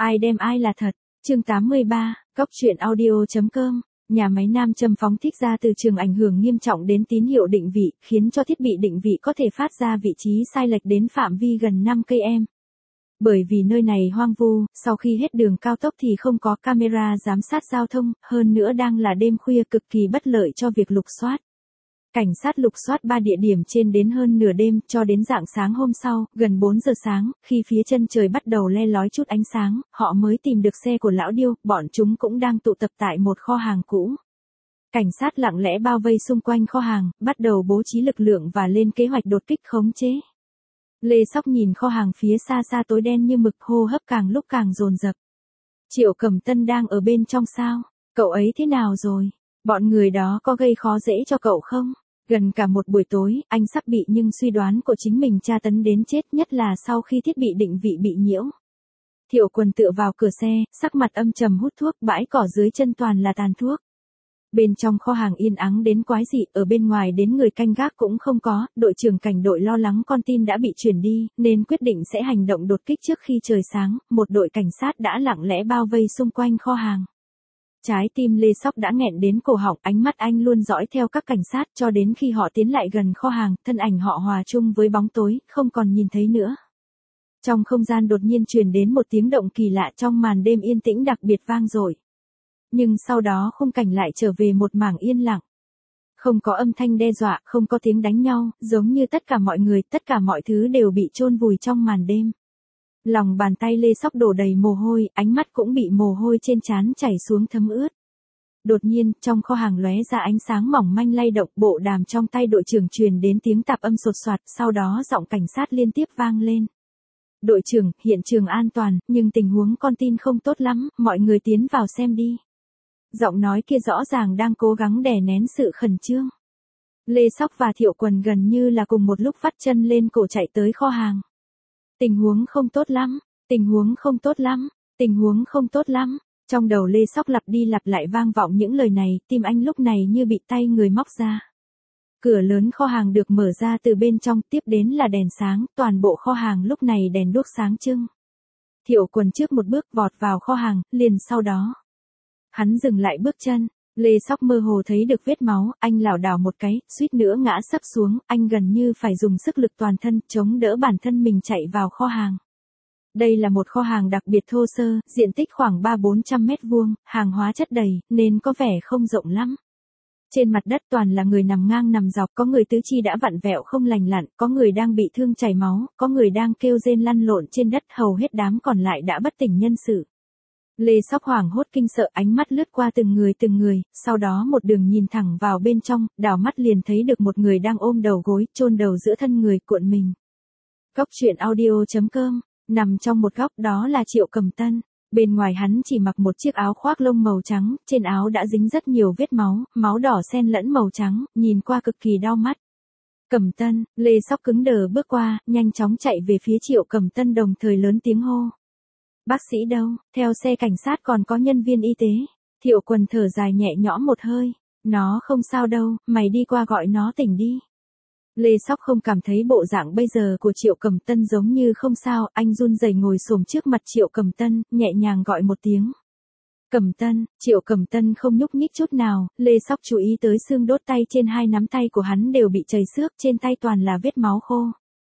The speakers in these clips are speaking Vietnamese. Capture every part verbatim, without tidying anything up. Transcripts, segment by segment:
Ai đem ai là thật. Chương tám mươi ba, Cóc truyện audio chấm com. Nhà máy nam châm phóng thích ra từ trường ảnh hưởng nghiêm trọng đến tín hiệu định vị, khiến cho thiết bị định vị có thể phát ra vị trí sai lệch đến phạm vi gần năm cây số. Bởi vì nơi này hoang vu, sau khi hết đường cao tốc thì không có camera giám sát giao thông, hơn nữa đang là đêm khuya cực kỳ bất lợi cho việc lục soát. Cảnh sát lục soát ba địa điểm trên đến hơn nửa đêm, cho đến rạng sáng hôm sau, gần bốn giờ sáng, khi phía chân trời bắt đầu le lói chút ánh sáng, họ mới tìm được xe của lão Điêu, bọn chúng cũng đang tụ tập tại một kho hàng cũ. Cảnh sát lặng lẽ bao vây xung quanh kho hàng, bắt đầu bố trí lực lượng và lên kế hoạch đột kích khống chế. Lê Sóc nhìn kho hàng phía xa xa tối đen như mực, hô hấp càng lúc càng dồn dập. Triệu Cẩm Tân đang ở bên trong sao? Cậu ấy thế nào rồi? Bọn người đó có gây khó dễ cho cậu không? Gần cả một buổi tối, anh sắp bị nhưng suy đoán của chính mình tra tấn đến chết, nhất là sau khi thiết bị định vị bị nhiễu. Thiệu Quần tựa vào cửa xe, sắc mặt âm trầm hút thuốc, bãi cỏ dưới chân toàn là tàn thuốc. Bên trong kho hàng yên ắng đến quái dị, ở bên ngoài đến người canh gác cũng không có, đội trưởng cảnh đội lo lắng con tin đã bị chuyển đi, nên quyết định sẽ hành động đột kích trước khi trời sáng, một đội cảnh sát đã lặng lẽ bao vây xung quanh kho hàng. Trái tim Lê Sóc đã nghẹn đến cổ họng, ánh mắt anh luôn dõi theo các cảnh sát cho đến khi họ tiến lại gần kho hàng, thân ảnh họ hòa chung với bóng tối, không còn nhìn thấy nữa. Trong không gian đột nhiên truyền đến một tiếng động kỳ lạ trong màn đêm yên tĩnh đặc biệt vang dội. Nhưng sau đó khung cảnh lại trở về một mảng yên lặng. Không có âm thanh đe dọa, không có tiếng đánh nhau, giống như tất cả mọi người, tất cả mọi thứ đều bị chôn vùi trong màn đêm. Lòng bàn tay Lê Sóc đổ đầy mồ hôi, ánh mắt cũng bị mồ hôi trên trán chảy xuống thấm ướt. Đột nhiên, trong kho hàng lóe ra ánh sáng mỏng manh lay động, bộ đàm trong tay đội trưởng truyền đến tiếng tạp âm sột soạt, sau đó giọng cảnh sát liên tiếp vang lên. Đội trưởng, hiện trường an toàn, nhưng tình huống con tin không tốt lắm, mọi người tiến vào xem đi. Giọng nói kia rõ ràng đang cố gắng đè nén sự khẩn trương. Lê Sóc và Thiệu Quần gần như là cùng một lúc vắt chân lên cổ chạy tới kho hàng. Tình huống không tốt lắm, tình huống không tốt lắm, tình huống không tốt lắm. Trong đầu Lê Sóc lặp đi lặp lại vang vọng những lời này, tim anh lúc này như bị tay người móc ra. Cửa lớn kho hàng được mở ra từ bên trong, tiếp đến là đèn sáng, toàn bộ kho hàng lúc này đèn đuốc sáng trưng. Thiệu Quần trước một bước vọt vào kho hàng, liền sau đó. Hắn dừng lại bước chân, Lê Sóc mơ hồ thấy được vết máu, anh lảo đảo một cái, suýt nữa ngã sấp xuống, anh gần như phải dùng sức lực toàn thân, chống đỡ bản thân mình chạy vào kho hàng. Đây là một kho hàng đặc biệt thô sơ, diện tích khoảng ba bốn trăm mét vuông, hàng hóa chất đầy, nên có vẻ không rộng lắm. Trên mặt đất toàn là người nằm ngang nằm dọc, có người tứ chi đã vặn vẹo không lành lặn, có người đang bị thương chảy máu, có người đang kêu rên lăn lộn trên đất, hầu hết đám còn lại đã bất tỉnh nhân sự. Lê Sóc hoảng hốt kinh sợ, ánh mắt lướt qua từng người từng người, sau đó một đường nhìn thẳng vào bên trong, đảo mắt liền thấy được một người đang ôm đầu gối, chôn đầu giữa thân người, cuộn mình. Cóc truyện audio chấm com, nằm trong một góc, đó là Triệu Cẩm Tân. Bên ngoài hắn chỉ mặc một chiếc áo khoác lông màu trắng, trên áo đã dính rất nhiều vết máu, máu đỏ xen lẫn màu trắng, nhìn qua cực kỳ đau mắt. Cẩm Tân, Lê Sóc cứng đờ bước qua, nhanh chóng chạy về phía Triệu Cẩm Tân đồng thời lớn tiếng hô. Bác sĩ đâu? Theo xe cảnh sát còn có nhân viên y tế. Thiệu Quần thở dài nhẹ nhõm một hơi. Nó không sao đâu, mày đi qua gọi nó tỉnh đi. Lê Sóc không cảm thấy bộ dạng bây giờ của Triệu Cẩm Tân giống như không sao, anh run rẩy ngồi xổm trước mặt Triệu Cẩm Tân, nhẹ nhàng gọi một tiếng. Cẩm Tân, Triệu Cẩm Tân không nhúc nhích chút nào, Lê Sóc chú ý tới xương đốt tay trên hai nắm tay của hắn đều bị chảy xước, trên tay toàn là vết máu khô.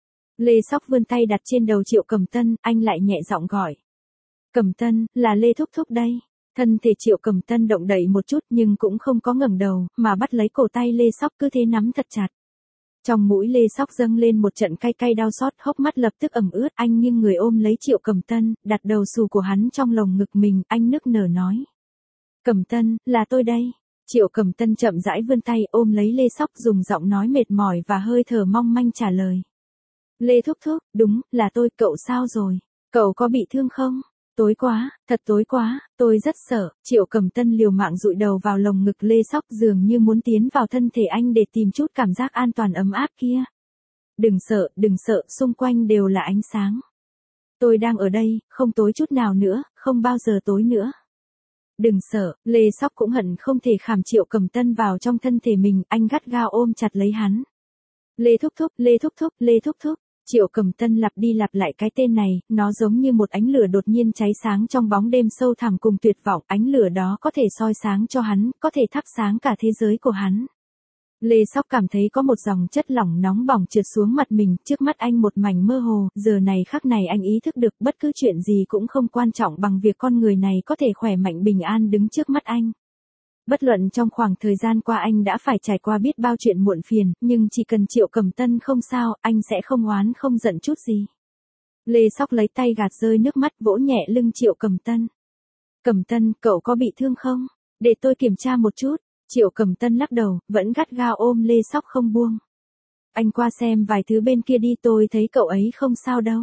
Lê Sóc vươn tay đặt trên đầu Triệu Cẩm Tân, anh lại nhẹ giọng gọi. Cẩm Tân, là Lê Thúc Thúc đây. Thân thể Triệu Cẩm Tân động đậy một chút nhưng cũng không có ngẩng đầu, mà bắt lấy cổ tay Lê Sóc cứ thế nắm thật chặt. Trong mũi Lê Sóc dâng lên một trận cay cay đau xót, hốc mắt lập tức ẩm ướt, anh nghiêng người ôm lấy Triệu Cẩm Tân, đặt đầu xù của hắn trong lồng ngực mình, anh nức nở nói. Cẩm Tân, là tôi đây. Triệu Cẩm Tân chậm rãi vươn tay ôm lấy Lê Sóc, dùng giọng nói mệt mỏi và hơi thở mong manh trả lời. Lê Thúc Thúc, đúng, là tôi, cậu sao rồi? Cậu có bị thương không? Tối quá, thật tối quá, tôi rất sợ. Triệu Cẩm Tân liều mạng dụi đầu vào lồng ngực Lê Sóc, dường như muốn tiến vào thân thể anh để tìm chút cảm giác an toàn ấm áp kia. Đừng sợ, đừng sợ, xung quanh đều là ánh sáng. Tôi đang ở đây, không tối chút nào nữa, không bao giờ tối nữa. Đừng sợ, Lê Sóc cũng hận không thể khảm Triệu Cẩm Tân vào trong thân thể mình, anh gắt gao ôm chặt lấy hắn. Lê Thúc Thúc, Lê Thúc Thúc, Lê Thúc Thúc. Triệu Cầm Tân lặp đi lặp lại cái tên này, nó giống như một ánh lửa đột nhiên cháy sáng trong bóng đêm sâu thẳm cùng tuyệt vọng, ánh lửa đó có thể soi sáng cho hắn, có thể thắp sáng cả thế giới của hắn. Lê Sóc cảm thấy có một dòng chất lỏng nóng bỏng trượt xuống mặt mình, trước mắt anh một mảnh mơ hồ, giờ này khắc này anh ý thức được bất cứ chuyện gì cũng không quan trọng bằng việc con người này có thể khỏe mạnh bình an đứng trước mắt anh. Bất luận trong khoảng thời gian qua anh đã phải trải qua biết bao chuyện muộn phiền, nhưng chỉ cần Triệu Cầm Tân không sao, anh sẽ không oán không giận chút gì. Lê Sóc lấy tay gạt rơi nước mắt vỗ nhẹ lưng Triệu Cầm Tân. Cầm Tân, cậu có bị thương không? Để tôi kiểm tra một chút. Triệu Cầm Tân lắc đầu, vẫn gắt gao ôm Lê Sóc không buông. Anh qua xem vài thứ bên kia đi, tôi thấy cậu ấy không sao đâu.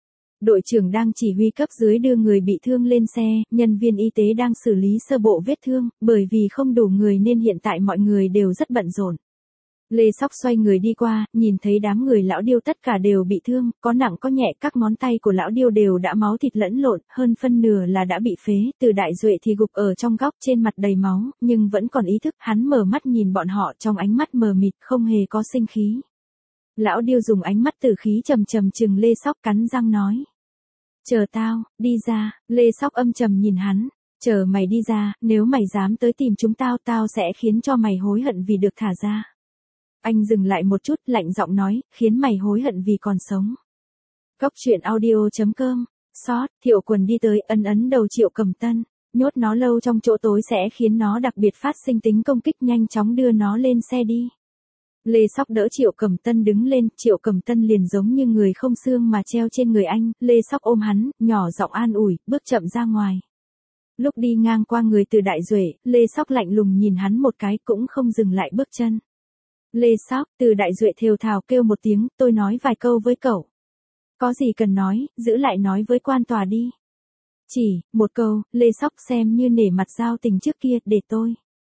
Đội trưởng đang chỉ huy cấp dưới đưa người bị thương lên xe, nhân viên y tế đang xử lý sơ bộ vết thương, bởi vì không đủ người nên hiện tại mọi người đều rất bận rộn. Lê Sóc xoay người đi qua, nhìn thấy đám người lão Điêu tất cả đều bị thương, có nặng có nhẹ, các ngón tay của lão Điêu đều đã máu thịt lẫn lộn, hơn phân nửa là đã bị phế, Từ Đại Duệ thì gục ở trong góc trên mặt đầy máu, nhưng vẫn còn ý thức, hắn mở mắt nhìn bọn họ trong ánh mắt mờ mịt, không hề có sinh khí. Lão Điêu dùng ánh mắt tử khí trầm trầm trừng Lê Sóc, cắn răng nói. Chờ tao, đi ra. Lê Sóc âm trầm nhìn hắn. Chờ mày đi ra, nếu mày dám tới tìm chúng tao, tao sẽ khiến cho mày hối hận vì được thả ra. Anh dừng lại một chút, lạnh giọng nói, khiến mày hối hận vì còn sống. Góc truyện audio chấm com. Xót, Thiệu Quần đi tới, ấn ấn đầu Triệu Cầm Tân. Nhốt nó lâu trong chỗ tối sẽ khiến nó đặc biệt phát sinh tính công kích, nhanh chóng đưa nó lên xe đi. Lê Sóc đỡ Triệu Cầm Tân đứng lên, Triệu Cầm Tân liền giống như người không xương mà treo trên người anh, Lê Sóc ôm hắn, nhỏ giọng an ủi, bước chậm ra ngoài. Lúc đi ngang qua người Từ Đại Duệ, Lê Sóc lạnh lùng nhìn hắn một cái cũng không dừng lại bước chân. Lê Sóc, Từ Đại Duệ thều thào kêu một tiếng, tôi nói vài câu với cậu. Có gì cần nói, giữ lại nói với quan tòa đi. Chỉ, một câu, Lê Sóc xem như nể mặt giao tình trước kia, để tôi.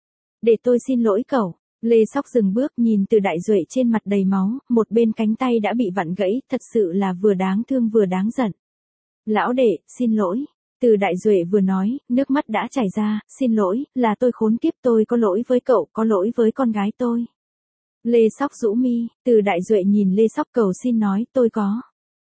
Để tôi xin lỗi cậu. Lê Sóc dừng bước nhìn Từ Đại Duệ trên mặt đầy máu, một bên cánh tay đã bị vặn gãy, thật sự là vừa đáng thương vừa đáng giận. Lão đệ, xin lỗi. Từ Đại Duệ vừa nói, nước mắt đã chảy ra, xin lỗi, là tôi khốn kiếp, tôi có lỗi với cậu, có lỗi với con gái tôi. Lê Sóc rũ mi, Từ Đại Duệ nhìn Lê Sóc cầu xin nói, tôi có.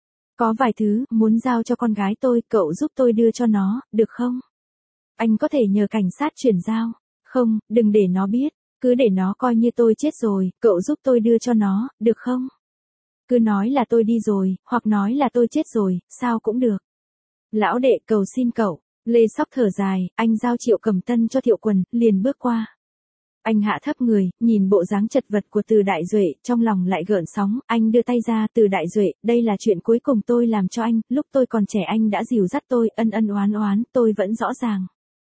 Có vài thứ, muốn giao cho con gái tôi, cậu giúp tôi đưa cho nó, được không? Anh có thể nhờ cảnh sát chuyển giao. Không, đừng để nó biết. Cứ để nó coi như tôi chết rồi, cậu giúp tôi đưa cho nó, được không? Cứ nói là tôi đi rồi, hoặc nói là tôi chết rồi, sao cũng được. Lão đệ cầu xin cậu. Lê Sóc thở dài, anh giao Triệu Cầm Tân cho Thiệu Quần, liền bước qua. Anh hạ thấp người, nhìn bộ dáng chật vật của Từ Đại Duệ, trong lòng lại gợn sóng, anh đưa tay ra, Từ Đại Duệ, đây là chuyện cuối cùng tôi làm cho anh, lúc tôi còn trẻ anh đã dìu dắt tôi, ân ân oán oán, tôi vẫn rõ ràng.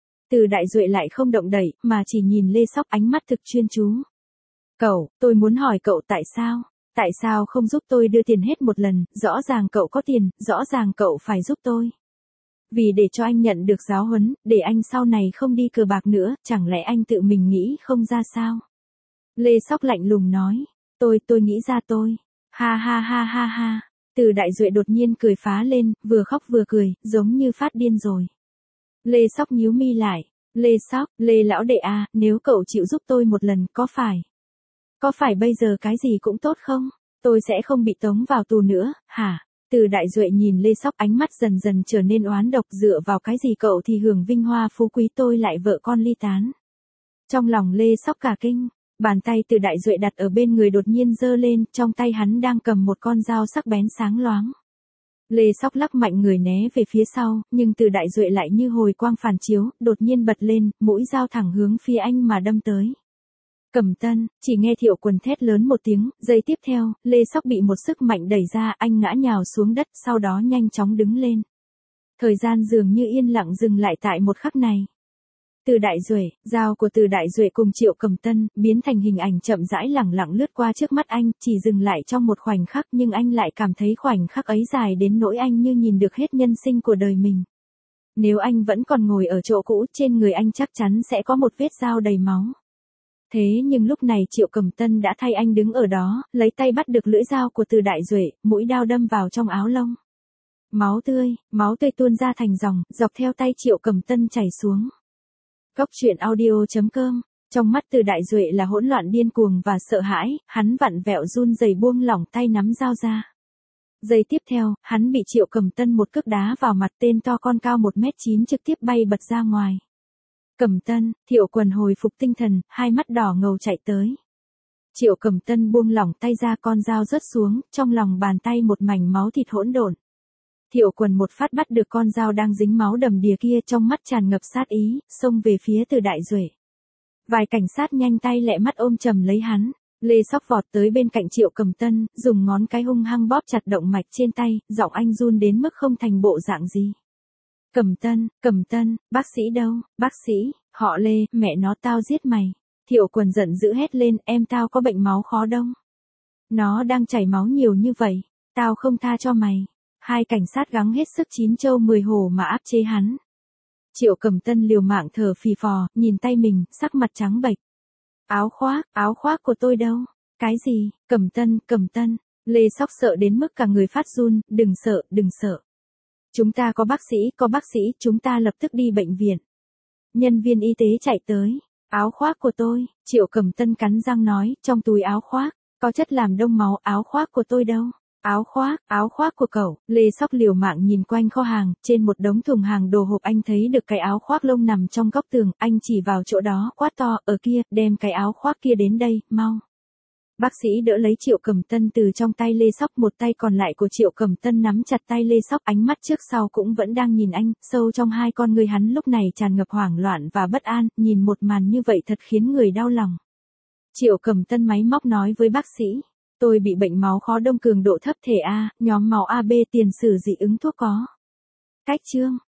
Từ Đại Duệ lại không động đậy, mà chỉ nhìn Lê Sóc, ánh mắt thực chuyên chú. Cậu, tôi muốn hỏi cậu tại sao? Tại sao không giúp tôi đưa tiền hết một lần, rõ ràng cậu có tiền, rõ ràng cậu phải giúp tôi. Vì để cho anh nhận được giáo huấn, để anh sau này không đi cờ bạc nữa, chẳng lẽ anh tự mình nghĩ không ra sao? Lê Sóc lạnh lùng nói, tôi, tôi nghĩ ra tôi. Ha ha ha ha ha. Từ Đại Duệ đột nhiên cười phá lên, vừa khóc vừa cười, giống như phát điên rồi. Lê Sóc nhíu mi lại. Lê Sóc, Lê lão đệ à, nếu cậu chịu giúp tôi một lần, có phải? Có phải bây giờ cái gì cũng tốt không? Tôi sẽ không bị tống vào tù nữa, hả? Từ Đại Duệ nhìn Lê Sóc, ánh mắt dần dần trở nên oán độc, dựa vào cái gì cậu thì hưởng vinh hoa phú quý, tôi lại vợ con ly tán. Trong lòng Lê Sóc cả kinh, bàn tay Từ Đại Duệ đặt ở bên người đột nhiên giơ lên, trong tay hắn đang cầm một con dao sắc bén sáng loáng. Lê Sóc lắc mạnh người né về phía sau, nhưng Từ Đại Duệ lại như hồi quang phản chiếu, đột nhiên bật lên, mũi dao thẳng hướng phía anh mà đâm tới. Cầm Tân, chỉ nghe Thiệu Quần thét lớn một tiếng, giây tiếp theo, Lê Sóc bị một sức mạnh đẩy ra, anh ngã nhào xuống đất, sau đó nhanh chóng đứng lên. Thời gian dường như yên lặng dừng lại tại một khắc này. Từ Đại Duệ, dao của Từ Đại Duệ cùng Triệu Cầm Tân, biến thành hình ảnh chậm rãi lẳng lặng lướt qua trước mắt anh, chỉ dừng lại trong một khoảnh khắc, nhưng anh lại cảm thấy khoảnh khắc ấy dài đến nỗi anh như nhìn được hết nhân sinh của đời mình. Nếu anh vẫn còn ngồi ở chỗ cũ, trên người anh chắc chắn sẽ có một vết dao đầy máu. Thế nhưng lúc này Triệu Cầm Tân đã thay anh đứng ở đó, lấy tay bắt được lưỡi dao của Từ Đại Duệ, mũi dao đâm vào trong áo lông. Máu tươi, máu tươi tuôn ra thành dòng, dọc theo tay Triệu Cầm Tân chảy xuống. Góc truyện audio chấm com. Trong mắt Từ Đại Duệ là hỗn loạn điên cuồng và sợ hãi, hắn vặn vẹo run rẩy buông lỏng tay nắm dao ra. Giây tiếp theo, hắn bị Triệu Cẩm Tân một cước đá vào mặt, tên to con cao một mét chín trực tiếp bay bật ra ngoài. Cẩm Tân, Thiệu Quần hồi phục tinh thần, hai mắt đỏ ngầu chạy tới. Triệu Cẩm Tân buông lỏng tay ra, con dao rớt xuống, trong lòng bàn tay một mảnh máu thịt hỗn độn. Thiệu Quần một phát bắt được con dao đang dính máu đầm đìa kia, trong mắt tràn ngập sát ý, xông về phía Từ Đại Duệ. Vài cảnh sát nhanh tay lẹ mắt ôm chầm lấy hắn. Lê Sóc vọt tới bên cạnh Triệu Cẩm Tân, dùng ngón cái hung hăng bóp chặt động mạch trên tay, giọng anh run đến mức không thành bộ dạng gì. Cẩm Tân, Cẩm Tân, bác sĩ đâu, bác sĩ, họ Lê, mẹ nó tao giết mày. Thiệu Quần giận dữ hét lên, em tao có bệnh máu khó đông. Nó đang chảy máu nhiều như vậy, tao không tha cho mày. Hai cảnh sát gắng hết sức chín châu mười hổ mà áp chế hắn. Triệu Cẩm Tân liều mạng thở phì phò, nhìn tay mình, sắc mặt trắng bệch. Áo khoác, áo khoác của tôi đâu? Cái gì? Cẩm Tân, Cẩm Tân. Lê Sóc sợ đến mức cả người phát run, đừng sợ, đừng sợ. Chúng ta có bác sĩ, có bác sĩ, chúng ta lập tức đi bệnh viện. Nhân viên y tế chạy tới. Áo khoác của tôi, Triệu Cẩm Tân cắn răng nói, trong túi áo khoác, có chất làm đông máu, áo khoác của tôi đâu? Áo khoác, áo khoác của cậu. Lê Sóc liều mạng nhìn quanh kho hàng, trên một đống thùng hàng đồ hộp anh thấy được cái áo khoác lông nằm trong góc tường, anh chỉ vào chỗ đó, quát to, ở kia, đem cái áo khoác kia đến đây, mau. Bác sĩ đỡ lấy Triệu Cẩm Tân từ trong tay Lê Sóc, một tay còn lại của Triệu Cẩm Tân nắm chặt tay Lê Sóc, ánh mắt trước sau cũng vẫn đang nhìn anh, sâu trong hai con người hắn lúc này tràn ngập hoảng loạn và bất an, nhìn một màn như vậy thật khiến người đau lòng. Triệu Cẩm Tân máy móc nói với bác sĩ. Tôi bị bệnh máu khó đông cường độ thấp thể A, nhóm máu a bê, tiền sử dị ứng thuốc có. Cách chương.